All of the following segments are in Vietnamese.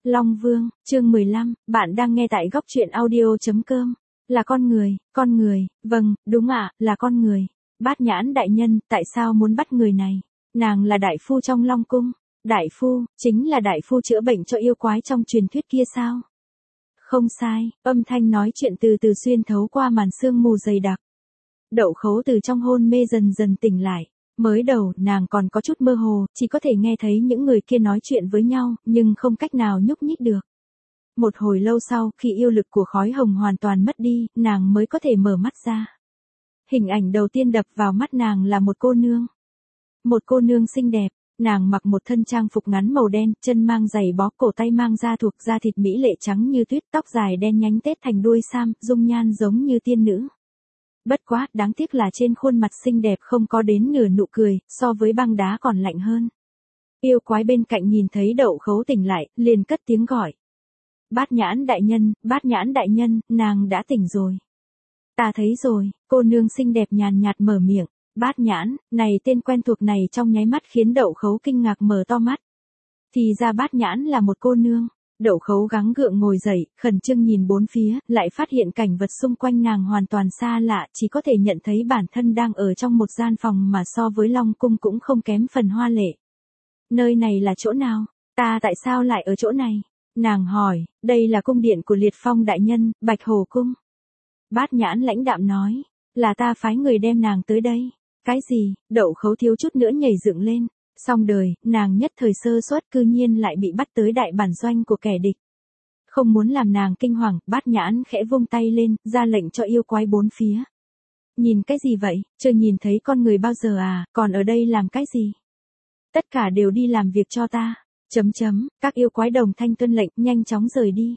Long Vương, chương 15, bạn đang nghe tại góc truyện audio.com. Là con người, vâng, đúng ạ, là con người. Bát Nhãn đại nhân, tại sao muốn bắt người này? Nàng là đại phu trong Long Cung. Đại phu, chính là đại phu chữa bệnh cho yêu quái trong truyền thuyết kia sao? Không sai, âm thanh nói chuyện từ từ xuyên thấu qua màn sương mù dày đặc. Đậu Khấu từ trong hôn mê dần dần tỉnh lại. Mới đầu, nàng còn có chút mơ hồ, chỉ có thể nghe thấy những người kia nói chuyện với nhau, nhưng không cách nào nhúc nhích được. Một hồi lâu sau, khi yêu lực của khói hồng hoàn toàn mất đi, nàng mới có thể mở mắt ra. Hình ảnh đầu tiên đập vào mắt nàng là một cô nương. Một cô nương xinh đẹp, nàng mặc một thân trang phục ngắn màu đen, chân mang giày bó, cổ tay mang da thuộc da thịt mỹ lệ trắng như tuyết, tóc dài đen nhánh tết thành đuôi sam, dung nhan giống như tiên nữ. Bất quá, đáng tiếc là trên khuôn mặt xinh đẹp không có đến nửa nụ cười, so với băng đá còn lạnh hơn. Yêu quái bên cạnh nhìn thấy Đậu Khấu tỉnh lại, liền cất tiếng gọi. Bát Nhãn đại nhân, nàng đã tỉnh rồi. Ta thấy rồi, cô nương xinh đẹp nhàn nhạt mở miệng. Bát Nhãn, này tên quen thuộc này trong nháy mắt khiến Đậu Khấu kinh ngạc mở to mắt. Thì ra Bát Nhãn là một cô nương. Đậu Khấu gắng gượng ngồi dậy, khẩn trương nhìn bốn phía, lại phát hiện cảnh vật xung quanh nàng hoàn toàn xa lạ, chỉ có thể nhận thấy bản thân đang ở trong một gian phòng mà so với Long Cung cũng không kém phần hoa lệ. Nơi này là chỗ nào? Ta tại sao lại ở chỗ này? Nàng hỏi, đây là cung điện của Liệt Phong đại nhân, Bạch Hồ Cung. Bát Nhãn lãnh đạm nói, là ta phái người đem nàng tới đây. Cái gì? Đậu Khấu thiếu chút nữa nhảy dựng lên. Xong đời, nàng nhất thời sơ suất cư nhiên lại bị bắt tới đại bản doanh của kẻ địch. Không muốn làm nàng kinh hoàng, Bát Nhãn khẽ vung tay lên, ra lệnh cho yêu quái bốn phía. Nhìn cái gì vậy, chưa nhìn thấy con người bao giờ à, còn ở đây làm cái gì? Tất cả đều đi làm việc cho ta. Các yêu quái đồng thanh tuân lệnh, nhanh chóng rời đi.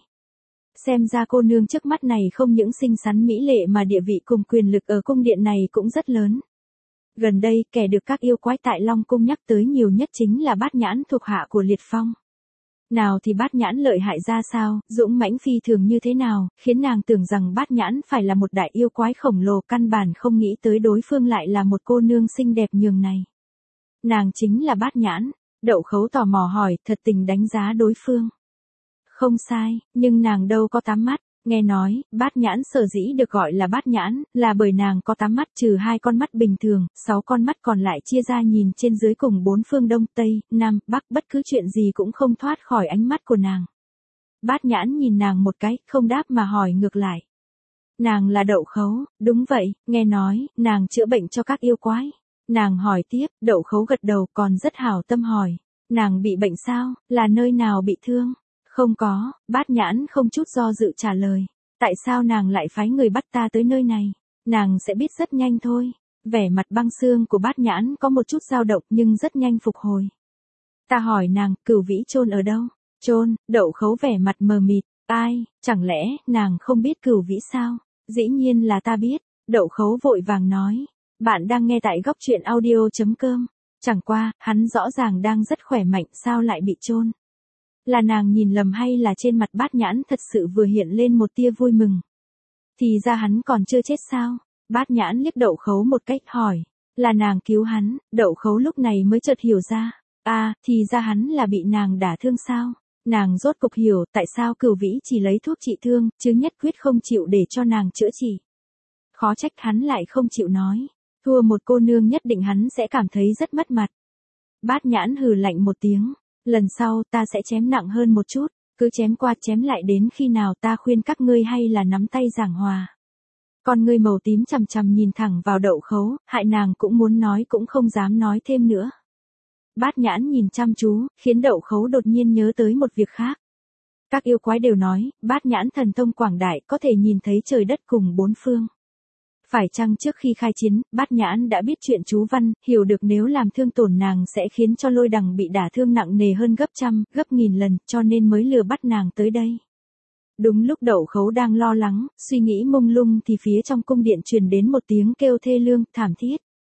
Xem ra cô nương trước mắt này không những xinh xắn mỹ lệ mà địa vị cùng quyền lực ở cung điện này cũng rất lớn. Gần đây, kẻ được các yêu quái tại Long Cung nhắc tới nhiều nhất chính là Bát Nhãn thuộc hạ của Liệt Phong. Nào thì Bát Nhãn lợi hại ra sao, dũng mãnh phi thường như thế nào, khiến nàng tưởng rằng Bát Nhãn phải là một đại yêu quái khổng lồ, căn bản không nghĩ tới đối phương lại là một cô nương xinh đẹp nhường này. Nàng chính là Bát Nhãn. Đậu Khấu tò mò hỏi, thật tình đánh giá đối phương. Không sai, nhưng nàng đâu có 8 mắt. Nghe nói, Bát Nhãn sở dĩ được gọi là Bát Nhãn, là bởi nàng có 8 mắt trừ 2 con mắt bình thường, 6 con mắt còn lại chia ra nhìn trên dưới cùng 4 phương Đông, Tây, Nam, Bắc, bất cứ chuyện gì cũng không thoát khỏi ánh mắt của nàng. Bát Nhãn nhìn nàng một cái, không đáp mà hỏi ngược lại. Nàng là Đậu Khấu, đúng vậy, nghe nói, nàng chữa bệnh cho các yêu quái. Nàng hỏi tiếp, Đậu Khấu gật đầu, còn rất hảo tâm hỏi. Nàng bị bệnh sao, là nơi nào bị thương? Không có, Bát Nhãn không chút do dự trả lời. Tại sao nàng lại phái người bắt ta tới nơi này? Nàng sẽ biết rất nhanh thôi. Vẻ mặt băng xương của Bát Nhãn có một chút dao động nhưng rất nhanh phục hồi. Ta hỏi nàng, Cửu Vĩ chôn ở đâu? Chôn, Đậu Khấu vẻ mặt mờ mịt. Ai, chẳng lẽ, nàng không biết Cửu Vĩ sao? Dĩ nhiên là ta biết. Đậu Khấu vội vàng nói. Bạn đang nghe tại góc truyện audio.com. Chẳng qua, hắn rõ ràng đang rất khỏe mạnh, sao lại bị chôn? Là nàng nhìn lầm hay là trên mặt Bát Nhãn thật sự vừa hiện lên một tia vui mừng? Thì ra hắn còn chưa chết sao? Bát Nhãn liếc Đậu Khấu một cách hỏi. Là nàng cứu hắn. Đậu Khấu lúc này mới chợt hiểu ra. Thì ra hắn là bị nàng đả thương sao? Nàng rốt cục hiểu tại sao Cửu Vĩ chỉ lấy thuốc trị thương, chứ nhất quyết không chịu để cho nàng chữa trị. Khó trách hắn lại không chịu nói. Thua một cô nương nhất định hắn sẽ cảm thấy rất mất mặt. Bát Nhãn hừ lạnh một tiếng. Lần sau ta sẽ chém nặng hơn một chút, cứ chém qua chém lại đến khi nào ta khuyên các ngươi hay là nắm tay giảng hòa. Con ngươi màu tím chằm chằm nhìn thẳng vào Đậu Khấu, hại nàng cũng muốn nói cũng không dám nói thêm nữa. Bát Nhãn nhìn chăm chú, khiến Đậu Khấu đột nhiên nhớ tới một việc khác. Các yêu quái đều nói, Bát Nhãn thần thông quảng đại có thể nhìn thấy trời đất cùng bốn phương. Phải chăng trước khi khai chiến, Bát Nhãn đã biết chuyện chú văn, hiểu được nếu làm thương tổn nàng sẽ khiến cho Lôi Đằng bị đả thương nặng nề hơn gấp trăm, gấp nghìn lần, cho nên mới lừa bắt nàng tới đây. Đúng lúc Đậu Khấu đang lo lắng, suy nghĩ mông lung thì phía trong cung điện truyền đến một tiếng kêu thê lương, thảm thiết.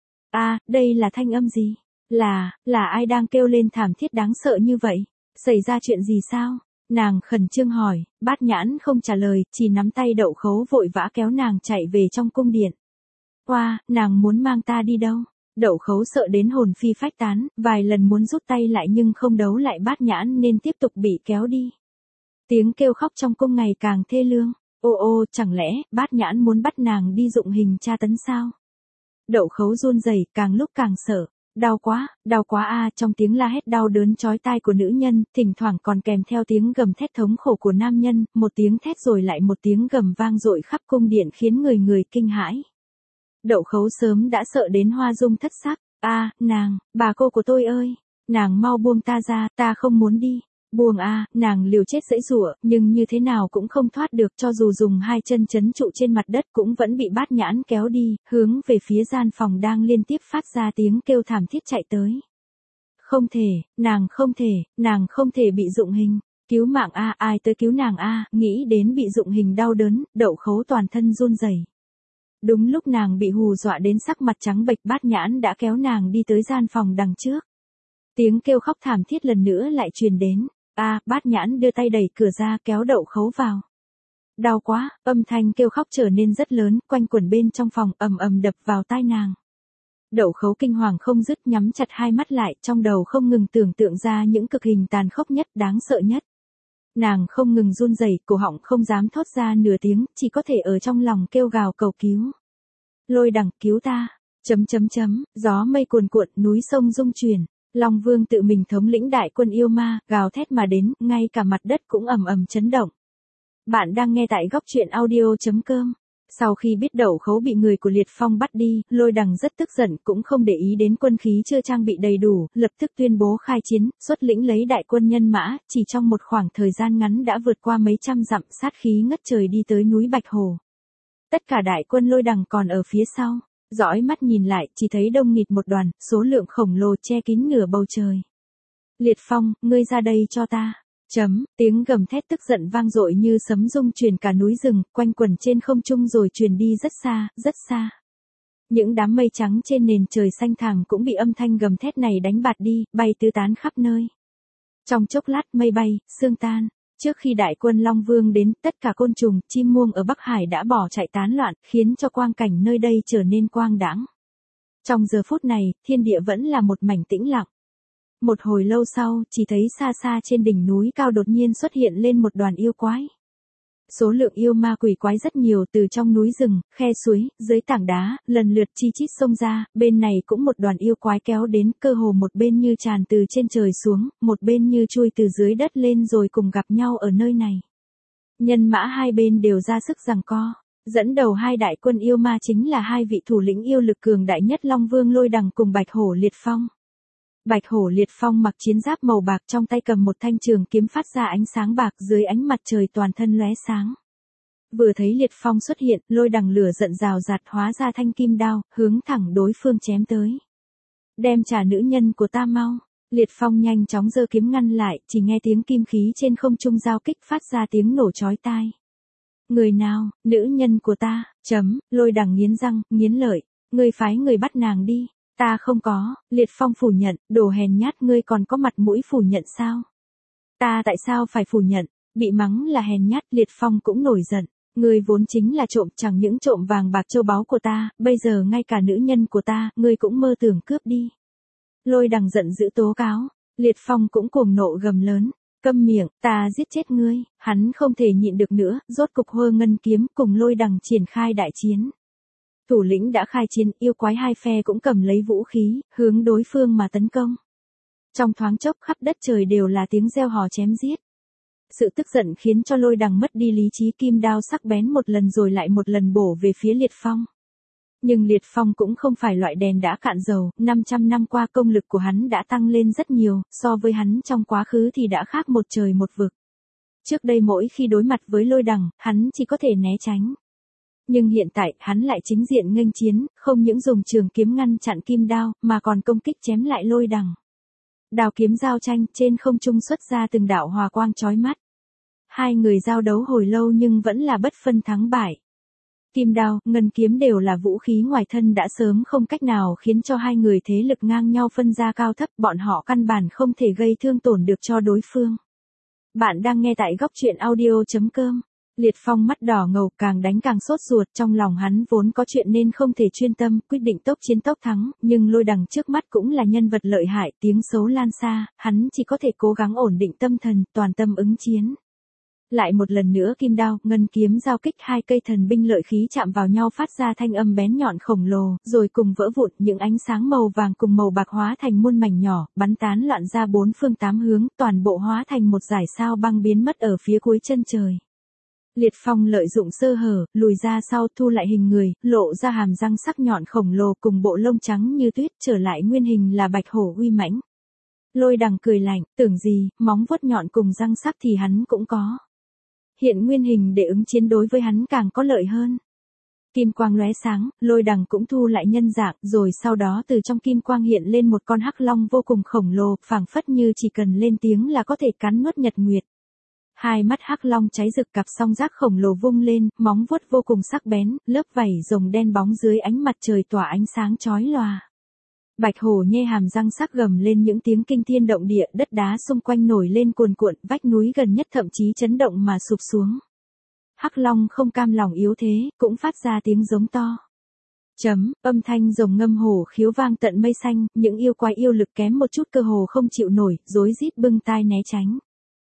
Đây là thanh âm gì? Là ai đang kêu lên thảm thiết đáng sợ như vậy? Xảy ra chuyện gì sao? Nàng khẩn trương hỏi, Bát Nhãn không trả lời, chỉ nắm tay Đậu Khấu vội vã kéo nàng chạy về trong cung điện. Nàng muốn mang ta đi đâu? Đậu Khấu sợ đến hồn phi phách tán, vài lần muốn rút tay lại nhưng không đấu lại Bát Nhãn nên tiếp tục bị kéo đi. Tiếng kêu khóc trong cung ngày càng thê lương. Ô ô, chẳng lẽ, Bát Nhãn muốn bắt nàng đi dụng hình tra tấn sao? Đậu Khấu run rẩy, càng lúc càng sợ. Đau quá a, trong tiếng la hét đau đớn chói tai của nữ nhân, thỉnh thoảng còn kèm theo tiếng gầm thét thống khổ của nam nhân, một tiếng thét rồi lại một tiếng gầm vang dội khắp cung điện khiến người người kinh hãi. Đậu Khấu sớm đã sợ đến hoa dung thất sắc. A, nàng, bà cô của tôi ơi, nàng mau buông ta ra, ta không muốn đi. Buông a, nàng liều chết giãy giụa, nhưng như thế nào cũng không thoát được, cho dù dùng hai chân trấn trụ trên mặt đất cũng vẫn bị Bát Nhãn kéo đi, hướng về phía gian phòng đang liên tiếp phát ra tiếng kêu thảm thiết chạy tới. Không thể, nàng không thể bị dụng hình. Cứu mạng a, ai tới cứu nàng a, nghĩ đến bị dụng hình đau đớn, Đậu Khấu toàn thân run rẩy. Đúng lúc nàng bị hù dọa đến sắc mặt trắng bệch, Bát Nhãn đã kéo nàng đi tới gian phòng đằng trước. Tiếng kêu khóc thảm thiết lần nữa lại truyền đến. Bát Nhãn đưa tay đẩy cửa ra kéo Đậu Khấu vào. Đau quá, âm thanh kêu khóc trở nên rất lớn, quanh quẩn bên trong phòng, ầm ầm đập vào tai nàng. Đậu Khấu kinh hoàng không dứt, nhắm chặt hai mắt lại, trong đầu không ngừng tưởng tượng ra những cực hình tàn khốc nhất, đáng sợ nhất. Nàng không ngừng run rẩy, cổ họng không dám thốt ra nửa tiếng, chỉ có thể ở trong lòng kêu gào cầu cứu. Lôi Đằng, cứu ta. Gió mây cuồn cuộn, núi sông rung chuyển. Long Vương tự mình thống lĩnh đại quân yêu ma, gào thét mà đến, ngay cả mặt đất cũng ầm ầm chấn động. Bạn đang nghe tại góc truyện audio.com. Sau khi biết Đậu Khấu bị người của Liệt Phong bắt đi, Lôi Đằng rất tức giận, cũng không để ý đến quân khí chưa trang bị đầy đủ, lập tức tuyên bố khai chiến, xuất lĩnh lấy đại quân nhân mã, chỉ trong một khoảng thời gian ngắn đã vượt qua mấy trăm dặm, sát khí ngất trời đi tới núi Bạch Hổ. Tất cả đại quân Lôi Đằng còn ở phía sau. Dõi mắt nhìn lại, chỉ thấy đông nghịt một đoàn, số lượng khổng lồ che kín nửa bầu trời. Liệt Phong, ngươi ra đây cho ta. Tiếng gầm thét tức giận vang dội như sấm rung truyền cả núi rừng, quanh quẩn trên không trung rồi truyền đi rất xa, rất xa. Những đám mây trắng trên nền trời xanh thẳm cũng bị âm thanh gầm thét này đánh bạt đi, bay tứ tán khắp nơi. Trong chốc lát mây bay, sương tan. Trước khi đại quân Long Vương đến, tất cả côn trùng, chim muông ở Bắc Hải đã bỏ chạy tán loạn, khiến cho quang cảnh nơi đây trở nên quang đãng. Trong giờ phút này, thiên địa vẫn là một mảnh tĩnh lặng. Một hồi lâu sau, chỉ thấy xa xa trên đỉnh núi cao đột nhiên xuất hiện lên một đoàn yêu quái. Số lượng yêu ma quỷ quái rất nhiều, từ trong núi rừng, khe suối, dưới tảng đá, lần lượt chi chít xông ra, bên này cũng một đoàn yêu quái kéo đến, cơ hồ một bên như tràn từ trên trời xuống, một bên như chui từ dưới đất lên rồi cùng gặp nhau ở nơi này. Nhân mã hai bên đều ra sức giằng co. Dẫn đầu hai đại quân yêu ma chính là hai vị thủ lĩnh yêu lực cường đại nhất Long Vương Lôi Đằng cùng Bạch Hổ Liệt Phong. Bạch Hổ Liệt Phong mặc chiến giáp màu bạc, trong tay cầm một thanh trường kiếm phát ra ánh sáng bạc, dưới ánh mặt trời toàn thân lóe sáng. Vừa thấy Liệt Phong xuất hiện, Lôi Đằng lửa giận rào rạt hóa ra thanh kim đao, hướng thẳng đối phương chém tới. Đem trả nữ nhân của ta mau. Liệt Phong nhanh chóng giơ kiếm ngăn lại, chỉ nghe tiếng kim khí trên không trung giao kích phát ra tiếng nổ chói tai. Người nào, nữ nhân của ta, Lôi Đằng nghiến răng, nghiến lợi, ngươi phái người bắt nàng đi. Ta không có, Liệt Phong phủ nhận, đồ hèn nhát, ngươi còn có mặt mũi phủ nhận sao? Ta tại sao phải phủ nhận? Bị mắng là hèn nhát, Liệt Phong cũng nổi giận. Ngươi vốn chính là trộm, chẳng những trộm vàng bạc châu báu của ta, bây giờ ngay cả nữ nhân của ta, ngươi cũng mơ tưởng cướp đi. Lôi Đằng giận dữ tố cáo, Liệt Phong cũng cuồng nộ gầm lớn. Câm miệng, ta giết chết ngươi. Hắn không thể nhịn được nữa, rốt cục hơ ngân kiếm cùng Lôi Đằng triển khai đại chiến. Thủ lĩnh đã khai chiến, yêu quái hai phe cũng cầm lấy vũ khí, hướng đối phương mà tấn công. Trong thoáng chốc khắp đất trời đều là tiếng reo hò chém giết. Sự tức giận khiến cho Lôi Đằng mất đi lý trí, kim đao sắc bén một lần rồi lại một lần bổ về phía Liệt Phong. Nhưng Liệt Phong cũng không phải loại đèn đã cạn dầu, 500 năm qua công lực của hắn đã tăng lên rất nhiều, so với hắn trong quá khứ thì đã khác một trời một vực. Trước đây mỗi khi đối mặt với Lôi Đằng, hắn chỉ có thể né tránh. Nhưng hiện tại, hắn lại chính diện nghênh chiến, không những dùng trường kiếm ngăn chặn kim đao, mà còn công kích chém lại Lôi Đằng. Đao kiếm giao tranh, trên không trung xuất ra từng đạo hòa quang chói mắt. Hai người giao đấu hồi lâu nhưng vẫn là bất phân thắng bại. Kim đao, ngân kiếm đều là vũ khí ngoài thân đã sớm không cách nào khiến cho hai người thế lực ngang nhau phân ra cao thấp, bọn họ căn bản không thể gây thương tổn được cho đối phương. Bạn đang nghe tại góc truyện audio.com. Liệt Phong mắt đỏ ngầu, càng đánh càng sốt ruột, trong lòng hắn vốn có chuyện nên không thể chuyên tâm, quyết định tốc chiến tốc thắng, nhưng Lôi Đằng trước mắt cũng là nhân vật lợi hại, tiếng xấu lan xa, hắn chỉ có thể cố gắng ổn định tâm thần, toàn tâm ứng chiến. Lại một lần nữa kim đao, ngân kiếm giao kích, hai cây thần binh lợi khí chạm vào nhau phát ra thanh âm bén nhọn khổng lồ, rồi cùng vỡ vụn, những ánh sáng màu vàng cùng màu bạc hóa thành muôn mảnh nhỏ, bắn tán loạn ra bốn phương tám hướng, toàn bộ hóa thành một dải sao băng biến mất ở phía cuối chân trời. Liệt Phong lợi dụng sơ hở, lùi ra sau, thu lại hình người, lộ ra hàm răng sắc nhọn khổng lồ cùng bộ lông trắng như tuyết, trở lại nguyên hình là bạch hổ uy mãnh. Lôi Đằng cười lạnh, tưởng gì, móng vuốt nhọn cùng răng sắc thì hắn cũng có. Hiện nguyên hình để ứng chiến đối với hắn càng có lợi hơn. Kim quang lóe sáng, Lôi Đằng cũng thu lại nhân dạng, rồi sau đó từ trong kim quang hiện lên một con hắc long vô cùng khổng lồ, phảng phất như chỉ cần lên tiếng là có thể cắn nuốt nhật nguyệt. Hai mắt hắc long cháy rực, cặp song giác khổng lồ vung lên, móng vuốt vô cùng sắc bén, lớp vảy rồng đen bóng dưới ánh mặt trời tỏa ánh sáng chói lòa. Bạch hổ nhe hàm răng sắc gầm lên những tiếng kinh thiên động địa, đất đá xung quanh nổi lên cuồn cuộn, vách núi gần nhất thậm chí chấn động mà sụp xuống. Hắc long không cam lòng yếu thế, cũng phát ra tiếng giống to. Âm thanh rồng ngâm hổ khiếu vang tận mây xanh, những yêu quái yêu lực kém một chút cơ hồ không chịu nổi, rối rít bưng tai né tránh.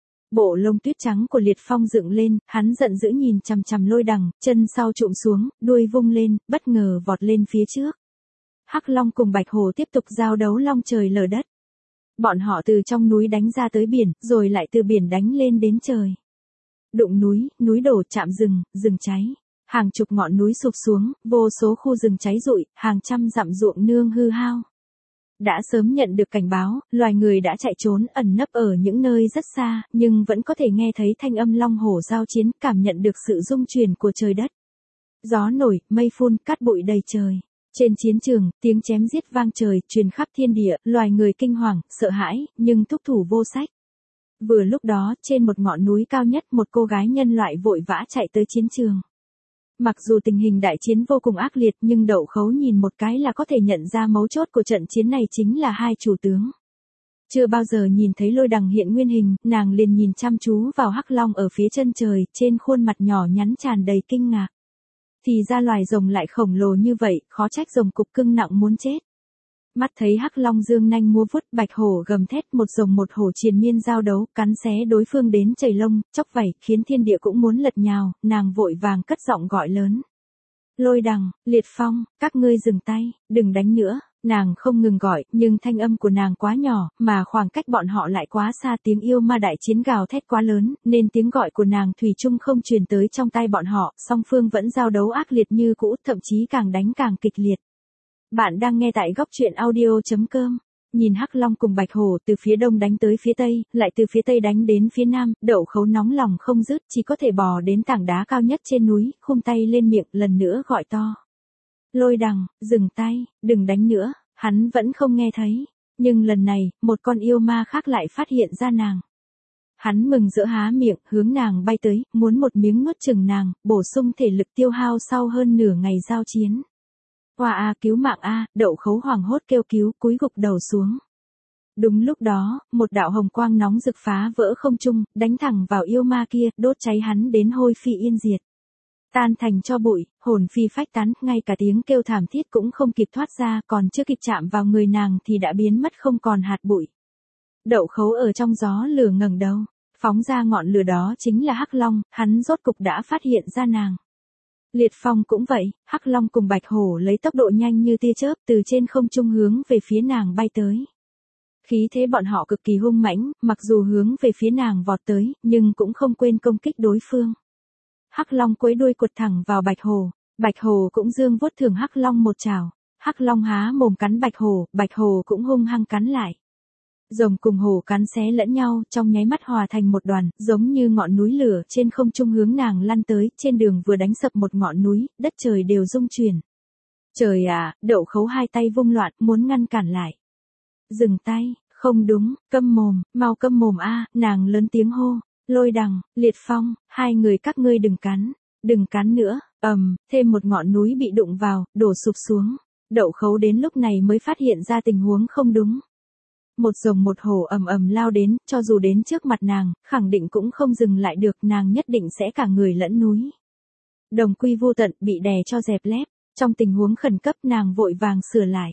Bộ lông tuyết trắng của Liệt Phong dựng lên, hắn giận dữ nhìn chằm chằm Lôi Đằng, chân sau chụm xuống, đuôi vung lên, bất ngờ vọt lên phía trước. Hắc Long cùng Bạch Hổ tiếp tục giao đấu long trời lở đất. Bọn họ từ trong núi đánh ra tới biển, rồi lại từ biển đánh lên đến trời. Đụng núi, núi đổ, chạm rừng, rừng cháy. Hàng chục ngọn núi sụp xuống, vô số khu rừng cháy rụi, hàng trăm dặm ruộng nương hư hao. Đã sớm nhận được cảnh báo, loài người đã chạy trốn ẩn nấp ở những nơi rất xa, nhưng vẫn có thể nghe thấy thanh âm long hổ giao chiến, cảm nhận được sự rung chuyển của trời đất. Gió nổi, mây phun, cát bụi đầy trời. Trên chiến trường, tiếng chém giết vang trời, truyền khắp thiên địa, loài người kinh hoàng, sợ hãi, nhưng thúc thủ vô sách. Vừa lúc đó, trên một ngọn núi cao nhất, một cô gái nhân loại vội vã chạy tới chiến trường. Mặc dù tình hình đại chiến vô cùng ác liệt, nhưng Đậu Khấu nhìn một cái là có thể nhận ra mấu chốt của trận chiến này chính là hai chủ tướng. Chưa bao giờ nhìn thấy Lôi Đằng hiện nguyên hình, nàng liền nhìn chăm chú vào hắc long ở phía chân trời, trên khuôn mặt nhỏ nhắn tràn đầy kinh ngạc. Thì ra loài rồng lại khổng lồ như vậy, khó trách rồng cục cưng nặng muốn chết. Mắt thấy hắc long dương nanh múa vuốt, Bạch hổ gầm thét, một rồng một hổ triền miên giao đấu, cắn xé đối phương đến chảy lông, chóc vảy, khiến thiên địa cũng muốn lật nhào, nàng vội vàng cất giọng gọi lớn. Lôi Đằng, Liệt Phong, các ngươi dừng tay, đừng đánh nữa. Nàng không ngừng gọi, nhưng thanh âm của nàng quá nhỏ, mà khoảng cách bọn họ lại quá xa, tiếng yêu ma đại chiến gào thét quá lớn, nên tiếng gọi của nàng thủy chung không truyền tới trong tai bọn họ, song phương vẫn giao đấu ác liệt như cũ, thậm chí càng đánh càng kịch liệt. Bạn đang nghe tại góc truyện audio.com. Nhìn hắc long cùng Bạch hổ từ phía đông đánh tới phía tây, lại từ phía tây đánh đến phía nam, Đậu Khấu nóng lòng không dứt, chỉ có thể bò đến tảng đá cao nhất trên núi, khum tay lên miệng, lần nữa gọi to. Lôi Đằng, dừng tay, đừng đánh nữa. Hắn vẫn không nghe thấy, nhưng lần này, một con yêu ma khác lại phát hiện ra nàng. Hắn mừng rỡ há miệng, hướng nàng bay tới, muốn một miếng nuốt chửng nàng, bổ sung thể lực tiêu hao sau hơn nửa ngày giao chiến. Hoa a, cứu mạng a, Đậu Khấu hoảng hốt kêu cứu, cúi gục đầu xuống. Đúng lúc đó, một đạo hồng quang nóng rực phá vỡ không trung, đánh thẳng vào yêu ma kia, đốt cháy hắn đến hôi phi yên diệt. Tan thành cho bụi, hồn phi phách tán, ngay cả tiếng kêu thảm thiết cũng không kịp thoát ra, còn chưa kịp chạm vào người nàng thì đã biến mất không còn hạt bụi. Đậu Khấu ở trong gió lửa ngẩng đầu, phóng ra ngọn lửa đó chính là hắc long, hắn rốt cục đã phát hiện ra nàng. Liệt Phong cũng vậy, hắc long cùng Bạch hổ lấy tốc độ nhanh như tia chớp từ trên không trung hướng về phía nàng bay tới. Khí thế bọn họ cực kỳ hung mãnh, mặc dù hướng về phía nàng vọt tới, nhưng cũng không quên công kích đối phương. Hắc long quấy đuôi quật thẳng vào Bạch hổ cũng dương vuốt thưởng hắc long một chảo. Hắc long há mồm cắn Bạch hổ cũng hung hăng cắn lại. Rồng cùng hổ cắn xé lẫn nhau, trong nháy mắt hòa thành một đoàn, giống như ngọn núi lửa trên không trung hướng nàng lăn tới, trên đường vừa đánh sập một ngọn núi, đất trời đều rung chuyển. Trời à, Đậu Khấu hai tay vung loạn, muốn ngăn cản lại. Dừng tay, không đúng, câm mồm, mau câm mồm a, nàng lớn tiếng hô. Lôi Đằng, Liệt Phong, hai người các ngươi đừng cắn nữa. Thêm một ngọn núi bị đụng vào, đổ sụp xuống. Đậu Khấu đến lúc này mới phát hiện ra tình huống không đúng. Một rồng một hổ ầm lao đến, cho dù đến trước mặt nàng, khẳng định cũng không dừng lại được, nàng nhất định sẽ cả người lẫn núi. Đồng quy vô tận, bị đè cho dẹp lép. Trong tình huống khẩn cấp nàng vội vàng sửa lại.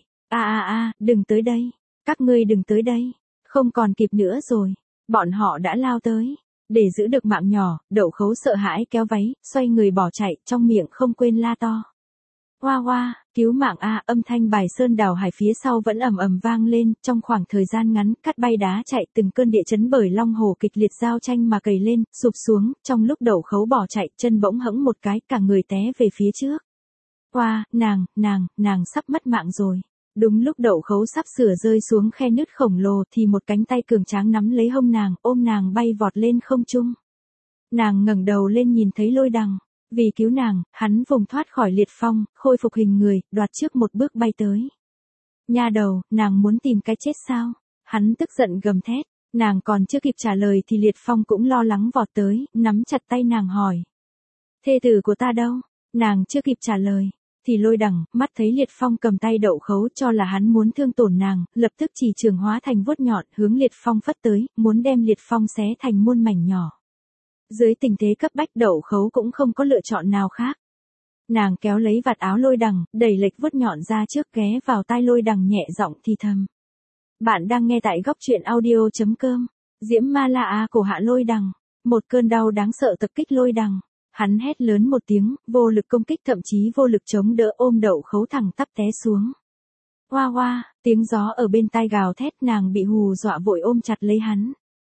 Đừng tới đây. Các ngươi đừng tới đây. Không còn kịp nữa rồi. Bọn họ đã lao tới. Để giữ được mạng nhỏ, Đậu Khấu sợ hãi kéo váy, xoay người bỏ chạy, trong miệng không quên la to. Hoa hoa, cứu mạng a, âm thanh bài sơn đảo hải phía sau vẫn ầm ầm vang lên, trong khoảng thời gian ngắn, cát bay đá chạy, từng cơn địa chấn bởi Long Hồ kịch liệt giao tranh mà cày lên, sụp xuống, trong lúc Đậu Khấu bỏ chạy, chân bỗng hẫng một cái, cả người té về phía trước. Hoa, nàng sắp mất mạng rồi. Đúng lúc Đậu Khấu sắp sửa rơi xuống khe nứt khổng lồ thì một cánh tay cường tráng nắm lấy hông nàng, ôm nàng bay vọt lên không trung. Nàng ngẩng đầu lên nhìn thấy Lôi Đằng. Vì cứu nàng, hắn vùng thoát khỏi liệt phong, khôi phục hình người, đoạt trước một bước bay tới. Nha đầu, nàng muốn tìm cái chết sao? Hắn tức giận gầm thét, nàng còn chưa kịp trả lời thì liệt phong cũng lo lắng vọt tới, nắm chặt tay nàng hỏi. Thê tử của ta đâu? Nàng chưa kịp trả lời. Thì Lôi Đằng, mắt thấy liệt phong cầm tay Đậu Khấu cho là hắn muốn thương tổn nàng, lập tức chỉ trường hóa thành vuốt nhọn hướng liệt phong phất tới, muốn đem liệt phong xé thành muôn mảnh nhỏ. Dưới tình thế cấp bách Đậu Khấu cũng không có lựa chọn nào khác. Nàng kéo lấy vạt áo Lôi Đằng, đẩy lệch vuốt nhọn ra trước ghé vào tai Lôi Đằng nhẹ giọng thì thầm. Bạn đang nghe tại góc truyện audio.com. Diễm Ma La A cổ hạ Lôi Đằng. Một cơn đau đáng sợ tập kích Lôi Đằng. Hắn hét lớn một tiếng, vô lực công kích thậm chí vô lực chống đỡ ôm Đậu Khấu thẳng tắp té xuống. Hoa hoa, tiếng gió ở bên tai gào thét nàng bị hù dọa vội ôm chặt lấy hắn.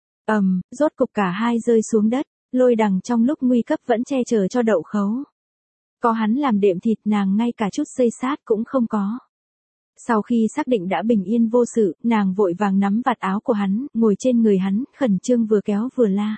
Rốt cục cả hai rơi xuống đất, Lôi Đằng trong lúc nguy cấp vẫn che chở cho Đậu Khấu. Có hắn làm đệm thịt nàng ngay cả chút xây sát cũng không có. Sau khi xác định đã bình yên vô sự, nàng vội vàng nắm vạt áo của hắn, ngồi trên người hắn, khẩn trương vừa kéo vừa la.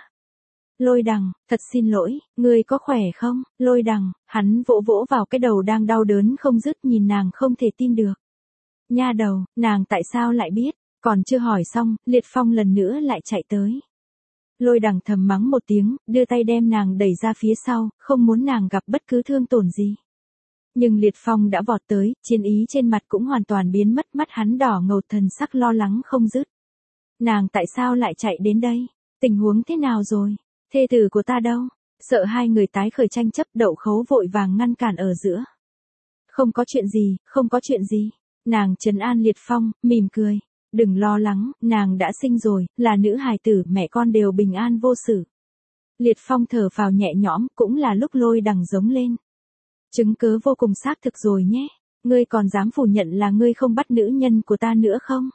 Lôi Đằng, thật xin lỗi, ngươi có khỏe không? Lôi Đằng, hắn vỗ vỗ vào cái đầu đang đau đớn không dứt nhìn nàng không thể tin được. Nha đầu, nàng tại sao lại biết? Còn chưa hỏi xong, liệt phong lần nữa lại chạy tới. Lôi Đằng thầm mắng một tiếng, đưa tay đem nàng đẩy ra phía sau, không muốn nàng gặp bất cứ thương tổn gì. Nhưng liệt phong đã vọt tới, chiến ý trên mặt cũng hoàn toàn biến mất, mắt hắn đỏ ngầu thần sắc lo lắng không dứt. Nàng tại sao lại chạy đến đây? Tình huống thế nào rồi? Thê tử của ta đâu? Sợ hai người tái khởi tranh chấp, Đậu Khấu vội vàng ngăn cản ở giữa. Không có chuyện gì, không có chuyện gì. Nàng trấn an liệt phong, mỉm cười. Đừng lo lắng, nàng đã sinh rồi, là nữ hài tử, mẹ con đều bình an vô sự. Liệt phong thở phào nhẹ nhõm, cũng là lúc Lôi Đằng giống lên. Chứng cớ vô cùng xác thực rồi nhé. Ngươi còn dám phủ nhận là ngươi không bắt nữ nhân của ta nữa không?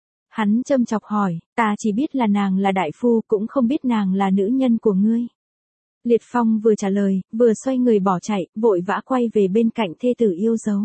Hắn châm chọc hỏi, ta chỉ biết là nàng là đại phu, cũng không biết nàng là nữ nhân của ngươi. Liệt phong vừa trả lời, vừa xoay người bỏ chạy, vội vã quay về bên cạnh thê tử yêu dấu.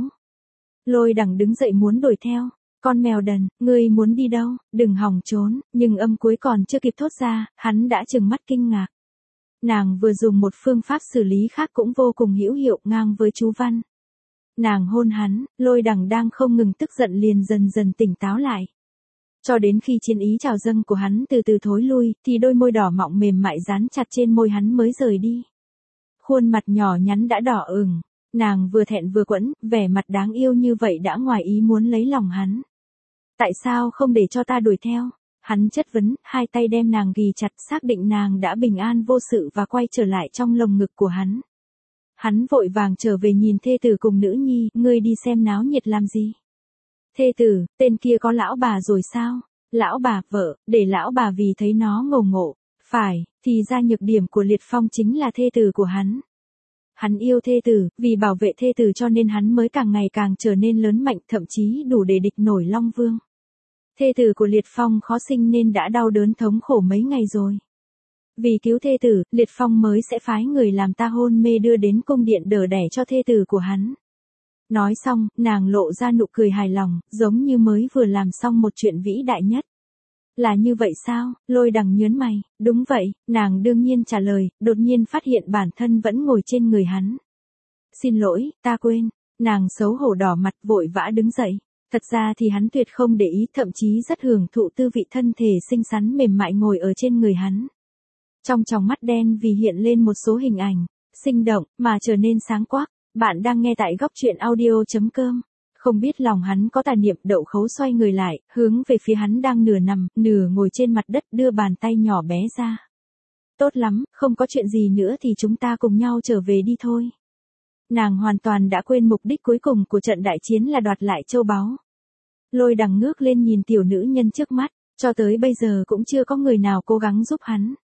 Lôi Đằng đứng dậy muốn đuổi theo. Con mèo đần, ngươi muốn đi đâu? Đừng hòng trốn, nhưng âm cuối còn chưa kịp thốt ra, hắn đã trừng mắt kinh ngạc. Nàng vừa dùng một phương pháp xử lý khác cũng vô cùng hữu hiệu, ngang với chú văn. Nàng hôn hắn, Lôi Đằng đang không ngừng tức giận liền dần dần tỉnh táo lại. Cho đến khi chiến ý trào dâng của hắn từ từ thối lui, thì đôi môi đỏ mọng mềm mại dán chặt trên môi hắn mới rời đi. Khuôn mặt nhỏ nhắn đã đỏ ửng, nàng vừa thẹn vừa quẫn, vẻ mặt đáng yêu như vậy đã ngoài ý muốn lấy lòng hắn. Tại sao không để cho ta đuổi theo? Hắn chất vấn, hai tay đem nàng ghì chặt, xác định nàng đã bình an vô sự và quay trở lại trong lồng ngực của hắn. Hắn vội vàng trở về nhìn thê tử cùng nữ nhi, ngươi đi xem náo nhiệt làm gì? Thê tử, tên kia có lão bà rồi sao? Lão bà, vợ, để lão bà vì thấy nó ngầu ngộ. Phải, thì ra nhược điểm của liệt phong chính là thê tử của hắn. Hắn yêu thê tử, vì bảo vệ thê tử cho nên hắn mới càng ngày càng trở nên lớn mạnh, thậm chí đủ để địch nổi Long Vương. Thê tử của liệt phong khó sinh nên đã đau đớn thống khổ mấy ngày rồi. Vì cứu thê tử, liệt phong mới sẽ phái người làm ta hôn mê đưa đến cung điện đỡ đẻ cho thê tử của hắn. Nói xong, nàng lộ ra nụ cười hài lòng, giống như mới vừa làm xong một chuyện vĩ đại nhất. Là như vậy sao? Lôi Đằng nhớn mày, đúng vậy, nàng đương nhiên trả lời, đột nhiên phát hiện bản thân vẫn ngồi trên người hắn. Xin lỗi, ta quên, nàng xấu hổ đỏ mặt vội vã đứng dậy. Thật ra thì hắn tuyệt không để ý, thậm chí rất hưởng thụ tư vị thân thể xinh xắn mềm mại ngồi ở trên người hắn. Trong tròng mắt đen vì hiện lên một số hình ảnh, sinh động, mà trở nên sáng quắc. Bạn đang nghe tại góc truyện audio.com. Không biết lòng hắn có tà niệm, Đậu Khấu xoay người lại, hướng về phía hắn đang nửa nằm, nửa ngồi trên mặt đất, đưa bàn tay nhỏ bé ra. Tốt lắm, không có chuyện gì nữa thì chúng ta cùng nhau trở về đi thôi. Nàng hoàn toàn đã quên mục đích cuối cùng của trận đại chiến là đoạt lại châu báu. Lôi Đằng ngước lên nhìn tiểu nữ nhân trước mắt, cho tới bây giờ cũng chưa có người nào cố gắng giúp hắn.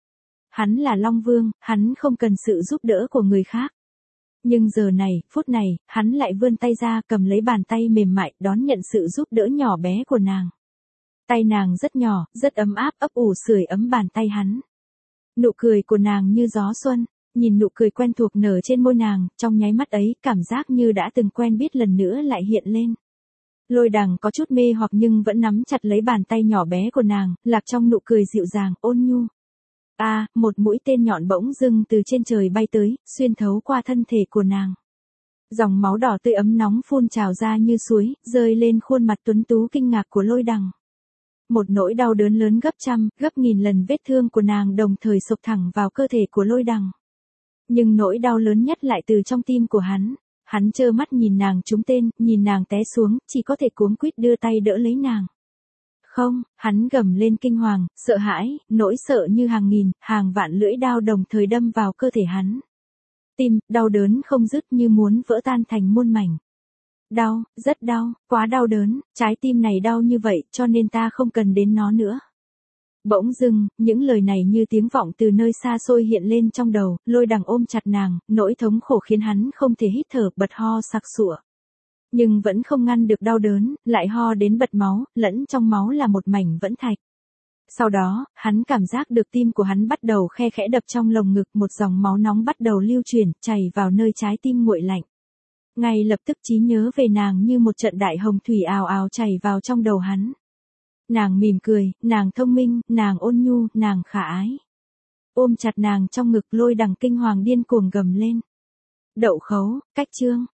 Hắn là Long Vương, hắn không cần sự giúp đỡ của người khác. Nhưng giờ này, phút này, hắn lại vươn tay ra cầm lấy bàn tay mềm mại đón nhận sự giúp đỡ nhỏ bé của nàng. Tay nàng rất nhỏ, rất ấm áp ấp ủ sưởi ấm bàn tay hắn. Nụ cười của nàng như gió xuân, nhìn nụ cười quen thuộc nở trên môi nàng, trong nháy mắt ấy cảm giác như đã từng quen biết lần nữa lại hiện lên. Lôi Đằng có chút mê hoặc nhưng vẫn nắm chặt lấy bàn tay nhỏ bé của nàng, lạc trong nụ cười dịu dàng, ôn nhu. Một mũi tên nhọn bỗng dưng từ trên trời bay tới, xuyên thấu qua thân thể của nàng. Dòng máu đỏ tươi ấm nóng phun trào ra như suối, rơi lên khuôn mặt tuấn tú kinh ngạc của Lôi Đằng. Một nỗi đau đớn lớn gấp trăm, gấp nghìn lần vết thương của nàng đồng thời xộc thẳng vào cơ thể của Lôi Đằng. Nhưng nỗi đau lớn nhất lại từ trong tim của hắn. Hắn trơ mắt nhìn nàng trúng tên, nhìn nàng té xuống, chỉ có thể cuống quýt đưa tay đỡ lấy nàng. Không, hắn gầm lên kinh hoàng, sợ hãi, nỗi sợ như hàng nghìn, hàng vạn lưỡi đao đồng thời đâm vào cơ thể hắn. Tim, đau đớn không dứt như muốn vỡ tan thành muôn mảnh. Đau, rất đau, quá đau đớn, trái tim này đau như vậy cho nên ta không cần đến nó nữa. Bỗng dưng, những lời này như tiếng vọng từ nơi xa xôi hiện lên trong đầu, Lôi Đằng ôm chặt nàng, nỗi thống khổ khiến hắn không thể hít thở, bật ho sặc sụa. Nhưng vẫn không ngăn được đau đớn, lại ho đến bật máu, lẫn trong máu là một mảnh vẫn thạch. Sau đó, hắn cảm giác được tim của hắn bắt đầu khe khẽ đập trong lồng ngực, một dòng máu nóng bắt đầu lưu chuyển, chảy vào nơi trái tim nguội lạnh. Ngay lập tức trí nhớ về nàng như một trận đại hồng thủy ào ào chảy vào trong đầu hắn. Nàng mỉm cười, nàng thông minh, nàng ôn nhu, nàng khả ái. Ôm chặt nàng trong ngực, Lôi Đằng kinh hoàng điên cuồng gầm lên. Đậu khấu, cách chương.